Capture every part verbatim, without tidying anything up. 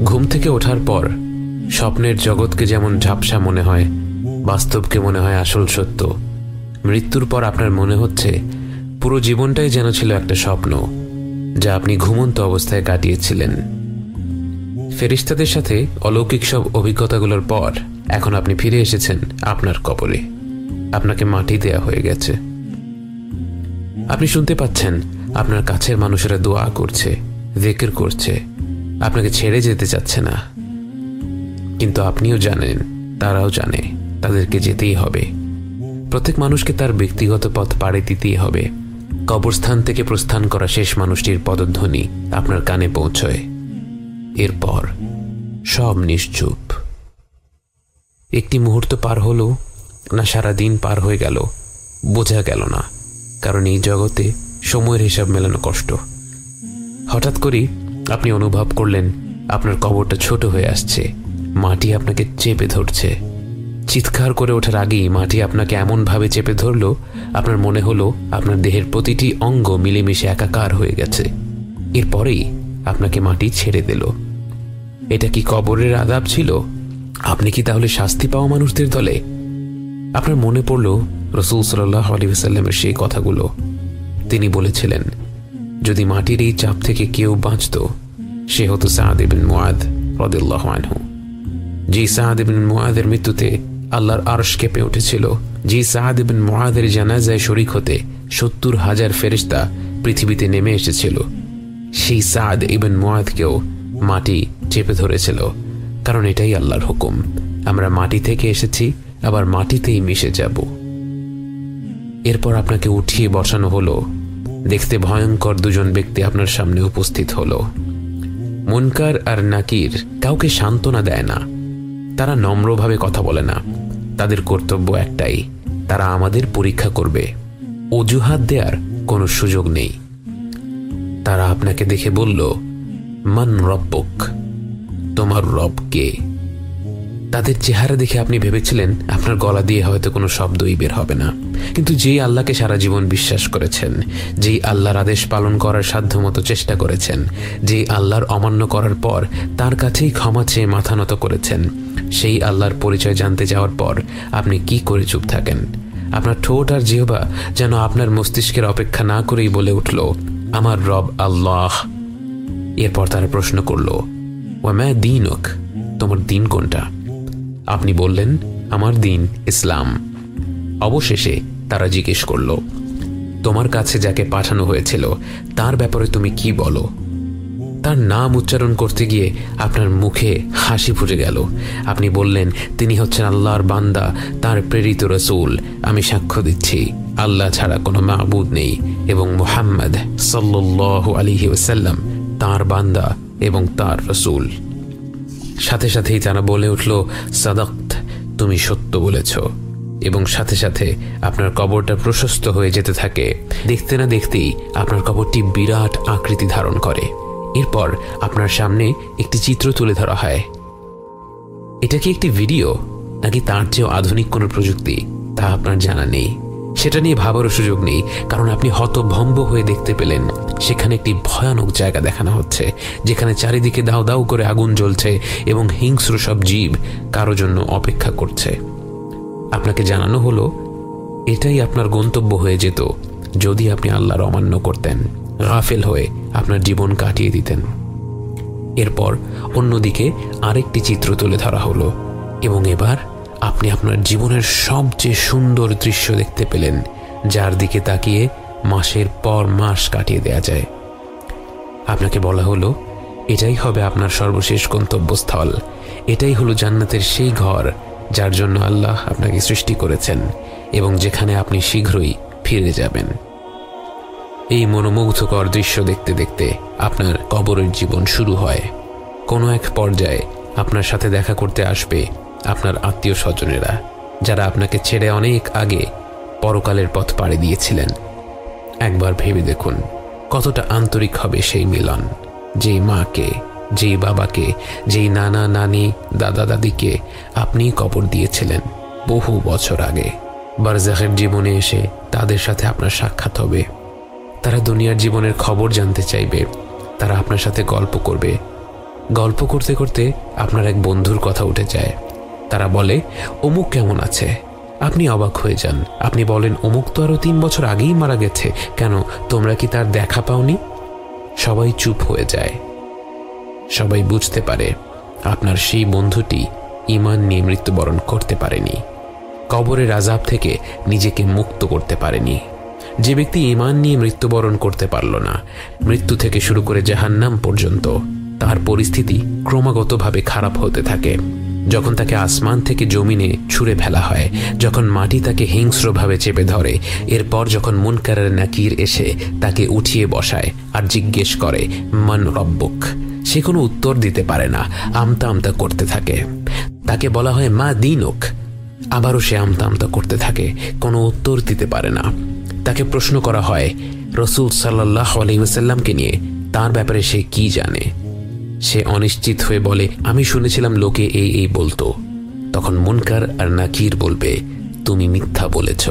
ঘুম থেকে ওঠার পর স্বপ্নের জগৎকে যেমন ঝাপসা মনে হয়, বাস্তবকে মনে হয় আসল সত্য। মৃত্যুর পর আপনার মনে হচ্ছে পুরো জীবনটাই যেন ছিল একটা স্বপ্ন, যা আপনি ঘুমন্ত অবস্থায় কাটিয়েছিলেন। ফেরেশতাদের সাথে অলৌকিক সব অভিজ্ঞতাগুলোর পর এখন আপনি ফিরে এসেছেন আপনার কবরে। আপনাকে মাটি দেয়া হয়ে গেছে। আপনি শুনতে পাচ্ছেন আপনার কাছের মানুষেরা দোয়া করছে, জিকির করছে, আপনাকে ছেড়ে যেতে চাচ্ছে না। কিন্তু আপনিও জানেন, তারাও জানে, তাদেরকে যেতেই হবে। প্রত্যেক মানুষকে তার ব্যক্তিগত পথ পাড়ি দিতেই হবে। কবরস্থান থেকে প্রস্থান করা শেষ মানুষটির পদধ্বনি আপনার কানে পৌঁছয়। এরপর সব নিশ্চুপ। একটি মুহূর্ত পার হলো না সারা দিন পার হয়ে গেল বোঝা গেল না, কারণ এই জগতে সময়ের হিসাব মেলানো কষ্ট। হঠাৎ করেই আপনি অনুভব করলেন আপনার কবরটা ছোট হয়ে আসছে, মাটি আপনাকে চেপে ধরছে। চিৎকার করে ওঠার আগেই মাটি আপনাকে এমনভাবে চেপে ধরল, আপনার মনে হলো আপনার দেহের প্রতিটি অঙ্গ মিলেমিশে একাকার হয়ে গেছে। এরপরেই আপনাকে মাটি ছেড়ে দিল। এটা কি কবরের আযাব ছিল? আপনি কি তাহলে শাস্তি পাওয়া মানুষদের দলে? আপনার মনে পড়ল রাসূল সাল্লাল্লাহু আলাইহি ওয়াসাল্লামের সেই কথাগুলো। তিনি বলেছিলেন, যদি মাটির এই চাপ থেকে কেউ বাঁচত, সে হতো সাদ ইবনে মুআদ রাদিয়াল্লাহু আনহু। যে সাদ ইবনে মুআদের মৃত্যুতে আল্লাহর আরশ কেঁপে উঠেছিল, যে সাদ ইবনে মুআদের জানাজায় শরীক হতে সত্তর হাজার ফেরেশতা পৃথিবীতে নেমে এসেছিল, সেই সাদ ইবনে মুআদকেও মাটি চেপে ধরেছিল। কারণ এটাই আল্লাহর হুকুম, আমরা মাটি থেকে এসেছি, আবার মাটিতেই মিশে যাব। এরপর আপনাকে উঠিয়ে বসানো হলো। দেখতে ভয়ঙ্কর দুজন ব্যক্তি আপনার সামনে উপস্থিত হলো। মুনকার আর নাকির কাউকে সান্ত্বনা দেয় না, তারা নম্রভাবে কথা বলে না। তাদের কর্তব্য একটাই, তারা আমাদের পরীক্ষা করবে। অজুহাত দেওয়ার কোনো সুযোগ নেই। তারা আপনাকে দেখে বলল, মান রব্বুক, তোমার রব কে? তাদের চেহারা দেখে আপনি ভেবেছিলেন আপনার গলা দিয়ে হয়তো কোনো শব্দই বের হবে না। কিন্তু যেই আল্লাহকে সারা জীবন বিশ্বাস করেছেন, যেই আল্লাহর আদেশ পালন করার সাধ্যমতো চেষ্টা করেছেন, যেই আল্লাহর অমান্য করার পর তার কাছেই ক্ষমা চেয়ে মাথা নত করেছেন, সেই আল্লাহর পরিচয় জানতে যাওয়ার পর আপনি কি করে চুপ থাকেন? আপনার ঠোঁট আর জিহ্বা যেন আপনার মস্তিষ্কের অপেক্ষা না করেই বলে উঠল, আমার রব আল্লাহ। এরপর তারা প্রশ্ন করল, ওয়ামা দীনুক, তোমার দিন কোনটা? আপনি বললেন, আমার দিন ইসলাম। অবশেষে তারা জিজ্ঞেস করল, তোমার কাছে যাকে পাঠানো হয়েছিল তার ব্যাপারে তুমি কি বলো? তার নাম উচ্চারণ করতে গিয়ে আপনার মুখে হাসি ফুটে গেল। আপনি বললেন, তিনি হচ্ছেন আল্লাহর বান্দা, তার প্রেরিত রাসূল। আমি সাক্ষ্য দিচ্ছি আল্লাহ ছাড়া কোনো মাবুদ নেই এবং মুহাম্মদ সাল্লাল্লাহু আলাইহি ওয়াসাল্লাম তার বান্দা এবং তার রাসূল। সাথে সাথেই তারা বলে উঠল, সাদাক্ত, তুমি সত্য বলেছ। এবং সাথে সাথে আপনার কবরটা প্রশস্ত হয়ে যেতে থাকে। দেখতে না দেখতেই আপনার কবরটি বিরাট আকৃতি ধারণ করে। এরপর আপনার সামনে একটি চিত্র তুলে ধরা হয়। এটা কি একটি ভিডিও নাকি তার চেয়েও আধুনিক কোনো প্রযুক্তি, তা আপনার জানা নেই। সেটা নিয়ে ভাবারও সুযোগ নেই, কারণ আপনি হতভম্ব হয়ে দেখতে পেলেন সেখানে একটি ভয়ানক জায়গা দেখানো হচ্ছে, যেখানে চারিদিকে দাউ দাউ করে আগুন জ্বলছে এবং হিংস্র সব জীব কারো জন্য অপেক্ষা করছে। আপনাকে জানানো হলো এটাই আপনার গন্তব্য হয়ে যেত যদি আপনি আল্লাহর অমান্য করতেন, গাফেল হয়ে আপনার জীবন কাটিয়ে দিতেন। এরপর অন্যদিকে আরেকটি চিত্র তুলে ধরা হলো এবং এবার আপনি আপনার জীবনের সবচেয়ে সুন্দর দৃশ্য দেখতে পেলেন, যার দিকে তাকিয়ে মাসের পর মাস কাটিয়ে দেয়া যায়। আপনাকে বলা হলো এটাই হবে আপনার সর্বশেষ গন্তব্যস্থল, এটাই হলো জান্নাতের সেই ঘর যার জন্য আল্লাহ আপনাকে সৃষ্টি করেছেন এবং যেখানে আপনি শীঘ্রই ফিরে যাবেন। এই মনোমুগ্ধকর দৃশ্য দেখতে দেখতে আপনার কবরের জীবন শুরু হয়। কোনো এক পর্যায়ে আপনার সাথে দেখা করতে আসবে আপনার আত্মীয় স্বজনেরা, যারা আপনাকে ছেড়ে অনেক আগে পরকালের পথ পাড়ি দিয়েছিলেন। একবার ভেবে দেখুন কতটা আন্তরিক হবে সেই মিলন। যেই মাকে, যেই বাবাকে, যেই নানা নানি, দাদা দাদিকে আপনি কবর দিয়েছিলেন বহু বছর আগে, বারজাখের জীবনে এসে তাদের সাথে আপনার সাক্ষাৎ হবে। তারা দুনিয়ার জীবনের খবর জানতে চাইবে, তারা আপনার সাথে গল্প করবে, গল্প করতে করতে আপনার এক বন্ধুর কথা উঠে যায়। তারা বলে, অমুক কেমন আছে? আপনি অবাক হয়ে যান। আপনি বলেন, অমুক তো আরো তিন বছর আগেই মারা গেছে, কেন তোমরা কি তার দেখা পাওনি? সবাই চুপ হয়ে যায়। সবাই বুঝতে পারে আপনার সেই বন্ধুটি ঈমান নিয়ে মৃত্যুবরণ করতে পারেনি, কবরের আযাব থেকে নিজেকে মুক্ত করতে পারেনি। যে ব্যক্তি ঈমান নিয়ে মৃত্যুবরণ করতে পারল না, মৃত্যু থেকে শুরু করে জাহান্নাম পর্যন্ত তার পরিস্থিতি ক্রমাগতভাবে খারাপ হতে থাকে। যখন তাকে আসমান থেকে জমিনে ছুঁড়ে ফেলা হয়, যখন মাটি তাকে হিংস্রভাবে চেপে ধরে, এরপর যখন মুনকার আর নাকির এসে তাকে উঠিয়ে বসায় আর জিজ্ঞেস করে মান রব্বুক, সে কোনো উত্তর দিতে পারে না, আমতা আমতা করতে থাকে। তাকে বলা হয় মা দীনুক, আবারও সে আমতা আমতা করতে থাকে, কোনো উত্তর দিতে পারে না। তাকে প্রশ্ন করা হয় রাসূল সাল্লাল্লাহু আলাইহি ওয়াসাল্লামকে নিয়ে, তার ব্যাপারে সে কি জানে। সে অনিশ্চিত হয়ে বলে, আমি শুনেছিলাম লোকে এই এই বলতো। তখন মুনকার আর নাকির বলবে, তুমি মিথ্যা বলেছ।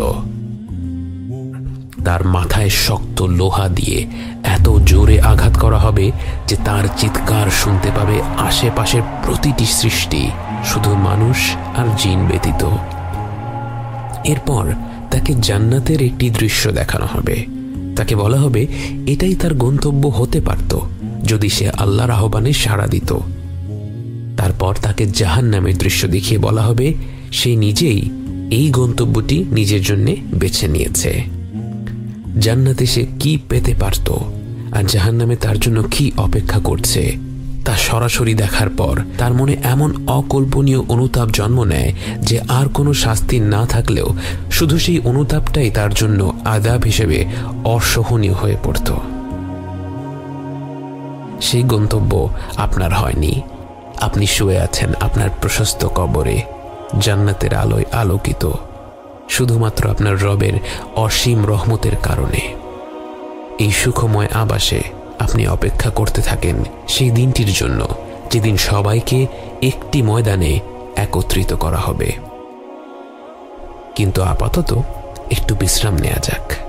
তার মাথায় শক্ত লোহা দিয়ে এত জোরে আঘাত করা হবে যে তার চিৎকার শুনতে পাবে আশেপাশের প্রতিটি সৃষ্টি, শুধু মানুষ আর জিন ব্যতীত। এরপর তাকে জান্নাতের একটি দৃশ্য দেখানো হবে। তাকে বলা হবে এটাই তার গন্তব্য হতে পারত যদি সে আল্লাহর আহ্বানে সাড়া দিত। তারপর তাকে জাহান্নামের দৃশ্য দেখিয়ে বলা হবে সে নিজেই এই গন্তব্যটি নিজের জন্য বেছে নিয়েছে। জান্নাতে সে কি পেতে পারত আর জাহান্নামে তার জন্য কি অপেক্ষা করছে তা সরাসরি দেখার পর তার মনে এমন অকল্পনীয় অনুতাপ জন্ম নেয় যে আর কোনো শাস্তি না থাকলেও শুধু সেই অনুতাপটাই তার জন্য আযাব হিসেবে অসহনীয় হয়ে পড়ত। সেই গন্তব্য আপনার হয়নি। আপনি শুয়ে আছেন আপনার প্রশস্ত কবরে, জান্নাতের আলোয় আলোকিত, শুধুমাত্র আপনার রবের অসীম রহমতের কারণে। এই সুখময় আবাসে আপনি অপেক্ষা করতে থাকেন সেই দিনটির জন্য, যেদিন সবাইকে একটি ময়দানে একত্রিত করা হবে। কিন্তু আপাতত একটু বিশ্রাম নেওয়া যাক।